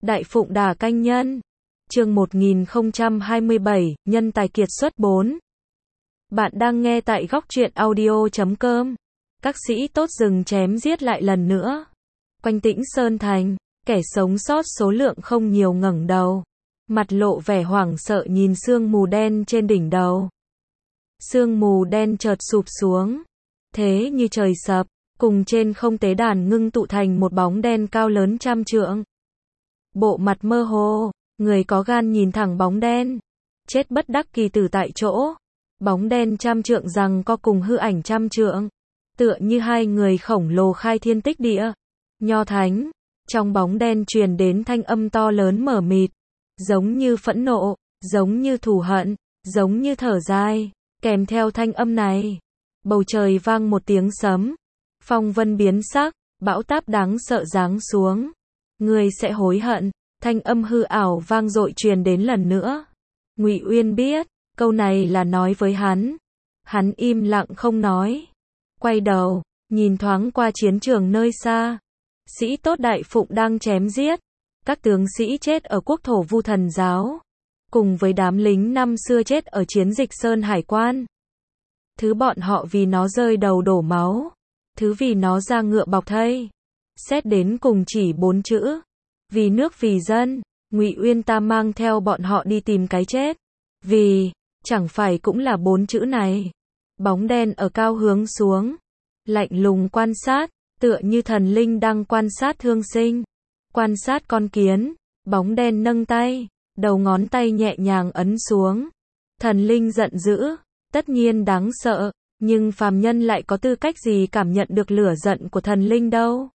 Đại Phụng Đà Canh Nhân. Chương 1027, Nhân tài kiệt xuất 4. Bạn đang nghe tại góc truyện audio.com. Các sĩ tốt rừng chém giết lại lần nữa. Quanh Tĩnh Sơn Thành, kẻ sống sót số lượng không nhiều ngẩng đầu, mặt lộ vẻ hoảng sợ nhìn sương mù đen trên đỉnh đầu. Sương mù đen chợt sụp xuống, thế như trời sập, cùng trên không tế đàn ngưng tụ thành một bóng đen cao lớn trăm trượng. Bộ mặt mơ hồ, người có gan nhìn thẳng bóng đen, chết bất đắc kỳ tử tại chỗ. Bóng đen trăm trượng giằng co cùng hư ảnh trăm trượng, tựa như hai người khổng lồ khai thiên tích địa. Nho Thánh, trong bóng đen truyền đến thanh âm to lớn mờ mịt, giống như phẫn nộ, giống như thù hận, giống như thở dài. Kèm theo thanh âm này, bầu trời vang một tiếng sấm, phong vân biến sắc, bão táp đáng sợ giáng xuống. Ngươi sẽ hối hận. Thanh âm hư ảo vang dội truyền đến lần nữa. Ngụy Uyên biết, câu này là nói với hắn. Hắn im lặng không nói. Quay đầu, nhìn thoáng qua chiến trường nơi xa. Sĩ tốt Đại Phụng đang chém giết. Các tướng sĩ chết ở quốc thổ Vu Thần giáo, cùng với đám lính năm xưa chết ở chiến dịch Sơn Hải Quan. Thứ bọn họ vì nó rơi đầu đổ máu, thứ vì nó ra ngựa bọc thây. Xét đến cùng chỉ 4 chữ: vì nước vì dân. Ngụy Uyên ta mang theo bọn họ đi tìm cái chết. Vì, chẳng phải cũng là 4 chữ này. Bóng đen ở cao hướng xuống, lạnh lùng quan sát, tựa như thần linh đang quan sát thương sinh, quan sát con kiến. Bóng đen nâng tay, đầu ngón tay nhẹ nhàng ấn xuống. Thần linh giận dữ, tất nhiên đáng sợ, nhưng phàm nhân lại có tư cách gì cảm nhận được lửa giận của thần linh đâu.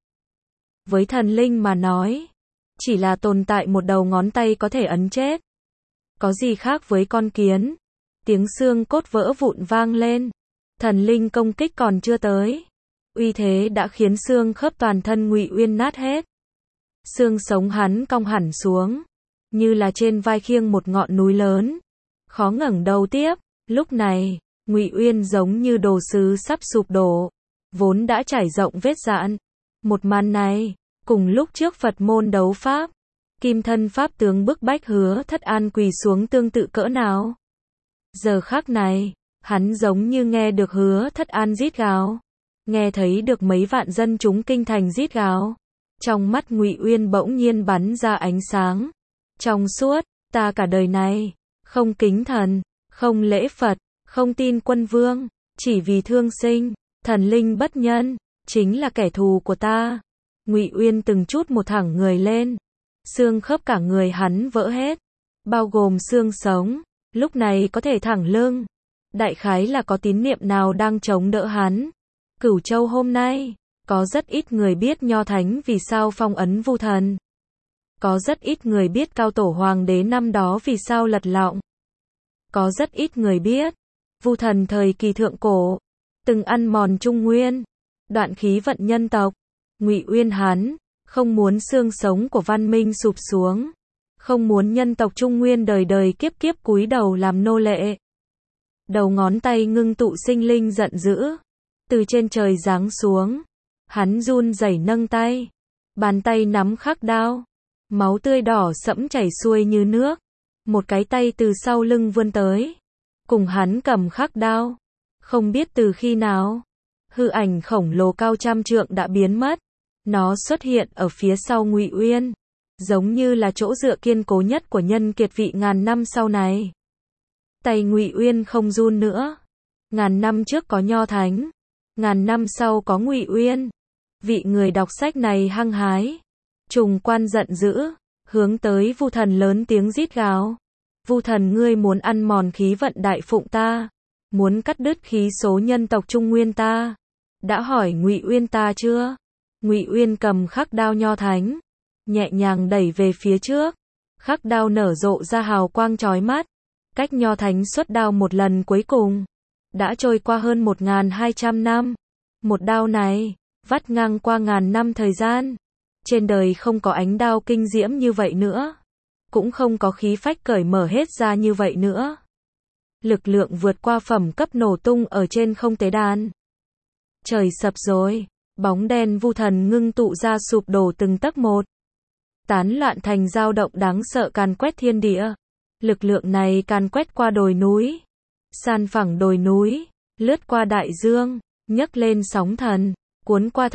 Với thần linh mà nói, chỉ là tồn tại một đầu ngón tay có thể ấn chết. Có gì khác với con kiến? Tiếng xương cốt vỡ vụn vang lên. Thần linh công kích còn chưa tới, uy thế đã khiến xương khớp toàn thân Ngụy Uyên nát hết. Xương sống hắn cong hẳn xuống, như là trên vai khiêng một ngọn núi lớn, khó ngẩng đầu tiếp. Lúc này, Ngụy Uyên giống như đồ sứ sắp sụp đổ, vốn đã trải rộng vết rạn. Một màn này, cùng lúc trước Phật môn đấu pháp, kim thân pháp tướng bức bách Hứa Thất An quỳ xuống tương tự cỡ nào. Giờ khắc này, hắn giống như nghe được Hứa Thất An rít gào, nghe thấy được mấy vạn dân chúng kinh thành rít gào. Trong mắt Ngụy Uyên bỗng nhiên bắn ra ánh sáng trong suốt. Ta cả đời này không kính thần, không lễ Phật, không tin quân vương, chỉ vì thương sinh. Thần linh bất nhân chính là kẻ thù của ta. Ngụy Uyên từng chút một thẳng người lên, xương khớp cả người hắn vỡ hết, bao gồm xương sống, lúc này có thể thẳng lưng. Đại khái là có tín niệm nào đang chống đỡ hắn. Cửu Châu hôm nay, có rất ít người biết Nho Thánh vì sao phong ấn Vu Thần. Có rất ít người biết Cao Tổ Hoàng đế năm đó vì sao lật lọng. Có rất ít người biết, Vu Thần thời kỳ thượng cổ, từng ăn mòn Trung Nguyên, đoạn khí vận nhân tộc. Ngụy Uyên hắn không muốn xương sống của văn minh sụp xuống, không muốn nhân tộc Trung Nguyên đời đời kiếp kiếp cúi đầu làm nô lệ. Đầu ngón tay ngưng tụ sinh linh giận dữ, từ trên trời giáng xuống. Hắn run rẩy nâng tay, bàn tay nắm khắc đao, máu tươi đỏ sẫm chảy xuôi như nước. Một cái tay từ sau lưng vươn tới, cùng hắn cầm khắc đao. Không biết từ khi nào, hư ảnh khổng lồ cao trăm trượng đã biến mất. Nó xuất hiện ở phía sau Ngụy Uyên, giống như là chỗ dựa kiên cố nhất của nhân kiệt vị ngàn năm sau này. Tay Ngụy Uyên không run nữa. Ngàn năm trước có Nho Thánh, ngàn năm sau có Ngụy Uyên. Vị người đọc sách này hăng hái, trùng quan giận dữ, hướng tới Vu Thần lớn tiếng rít gào. Vu Thần, ngươi muốn ăn mòn khí vận Đại Phụng ta, muốn cắt đứt khí số nhân tộc Trung Nguyên ta. Đã hỏi Ngụy Uyên ta chưa? Ngụy Uyên cầm khắc đao Nho Thánh, nhẹ nhàng đẩy về phía trước. Khắc đao nở rộ ra hào quang chói mắt. Cách Nho Thánh xuất đao một lần cuối cùng, đã trôi qua hơn 1200 năm. Một đao này, vắt ngang qua ngàn năm thời gian. Trên đời không có ánh đao kinh diễm như vậy nữa, cũng không có khí phách cởi mở hết ra như vậy nữa. Lực lượng vượt qua phẩm cấp nổ tung ở trên không tế đàn. Trời sập rồi, bóng đen Vu Thần ngưng tụ ra sụp đổ từng tấc một. tán loạn thành dao động đáng sợ càn quét thiên địa. Lực lượng này càn quét qua đồi núi, san phẳng đồi núi, lướt qua đại dương, nhấc lên sóng thần, cuốn qua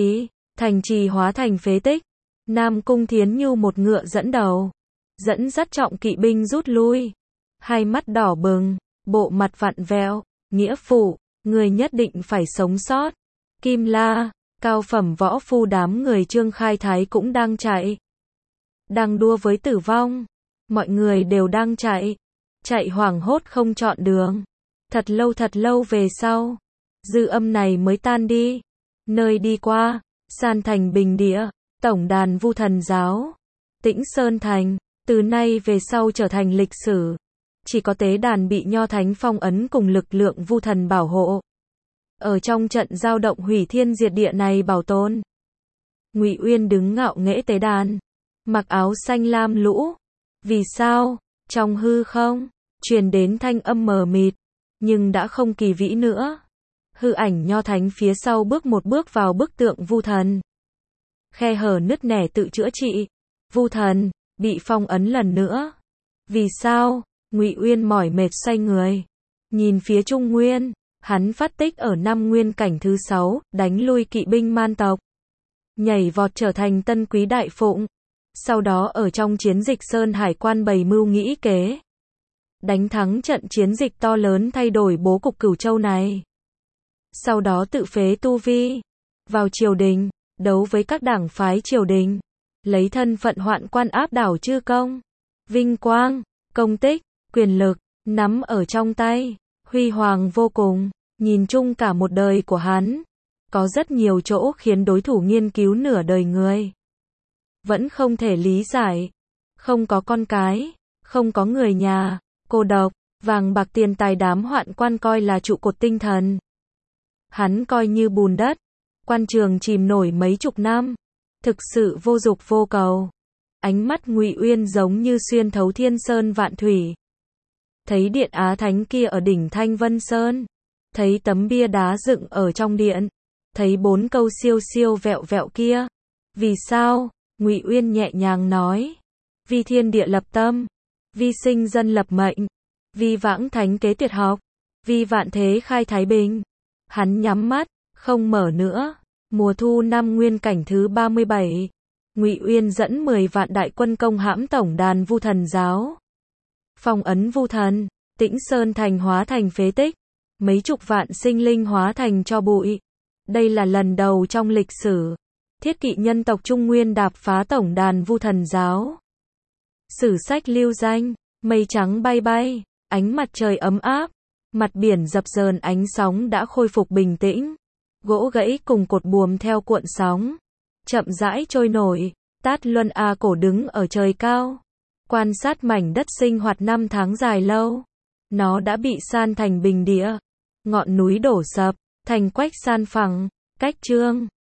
thành trì hóa thành phế tích. Nam Cung Thiến Nhu một ngựa dẫn đầu, dẫn dắt trọng kỵ binh rút lui, hai mắt đỏ bừng, bộ mặt vặn vẹo, nghĩa phụ, người nhất định phải sống sót. Kim La, cao phẩm võ phu đám người Trương Khai Thái cũng đang chạy, đang đua với tử vong. Mọi người đều đang chạy hoảng hốt không chọn đường. Thật lâu về sau, dư âm này mới tan đi. Nơi đi qua, san thành bình địa, tổng đàn Vu Thần giáo, Tĩnh Sơn Thành, từ nay về sau trở thành lịch sử. Chỉ có tế đàn bị Nho Thánh phong ấn cùng lực lượng Vu Thần bảo hộ. Ở trong trận giao động hủy thiên diệt địa này bảo tồn. Ngụy Uyên đứng ngạo nghễ tế đàn, mặc áo xanh lam lũ. Vì sao? Trong hư không, truyền đến thanh âm mờ mịt, nhưng đã không kỳ vĩ nữa. Hư ảnh Nho Thánh phía sau bước một bước vào bức tượng Vu Thần. Khe hở nứt nẻ tự chữa trị. Vu Thần bị phong ấn lần nữa. Vì sao? Ngụy Uyên mỏi mệt xoay người, nhìn phía Trung Nguyên. Hắn phát tích ở năm nguyên cảnh thứ 6, đánh lui kỵ binh man tộc, nhảy vọt trở thành Tân Quý Đại Phụng. Sau đó ở trong chiến dịch Sơn Hải Quan bày mưu nghĩ kế, đánh thắng trận chiến dịch to lớn thay đổi bố cục Cửu Châu này. Sau đó tự phế tu vi, vào triều đình, đấu với các đảng phái triều đình, lấy thân phận hoạn quan áp đảo chư công. Vinh quang, công tích, quyền lực, nắm ở trong tay, huy hoàng vô cùng. Nhìn chung cả một đời của hắn, có rất nhiều chỗ khiến đối thủ nghiên cứu nửa đời người vẫn không thể lý giải. Không có con cái, không có người nhà, cô độc, vàng bạc tiền tài đám hoạn quan coi là trụ cột tinh thần. Hắn coi như bùn đất, quan trường chìm nổi mấy chục năm, thực sự vô dục vô cầu. Ánh mắt Ngụy Uyên giống như xuyên thấu thiên sơn vạn thủy. Thấy điện Á Thánh kia ở đỉnh Thanh Vân Sơn, thấy tấm bia đá dựng ở trong điện, thấy 4 câu siêu siêu vẹo vẹo kia. Vì sao? Ngụy Uyên nhẹ nhàng nói. Vì thiên địa lập tâm, vì sinh dân lập mệnh, vì vãng thánh kế tuyệt học, vì vạn thế khai thái bình. Hắn nhắm mắt, không mở nữa. Mùa thu năm nguyên cảnh thứ 37, Ngụy Uyên dẫn 10 vạn đại quân công hãm tổng đàn Vu Thần giáo, phong ấn Vu Thần, Tĩnh Sơn Thành hóa thành phế tích, mấy chục vạn sinh linh hóa thành tro bụi. Đây là lần đầu trong lịch sử, thiết kỵ nhân tộc Trung Nguyên đạp phá tổng đàn Vu Thần giáo. Sử sách lưu danh, mây trắng bay bay, ánh mặt trời ấm áp, mặt biển dập dờn ánh sóng đã khôi phục bình tĩnh. Gỗ gãy cùng cột buồm theo cuộn sóng, chậm rãi trôi nổi. Tát Luân A Cổ đứng ở trời cao, quan sát mảnh đất sinh hoạt năm tháng dài lâu. Nó đã bị san thành bình địa, ngọn núi đổ sập, thành quách san phẳng, cách Trương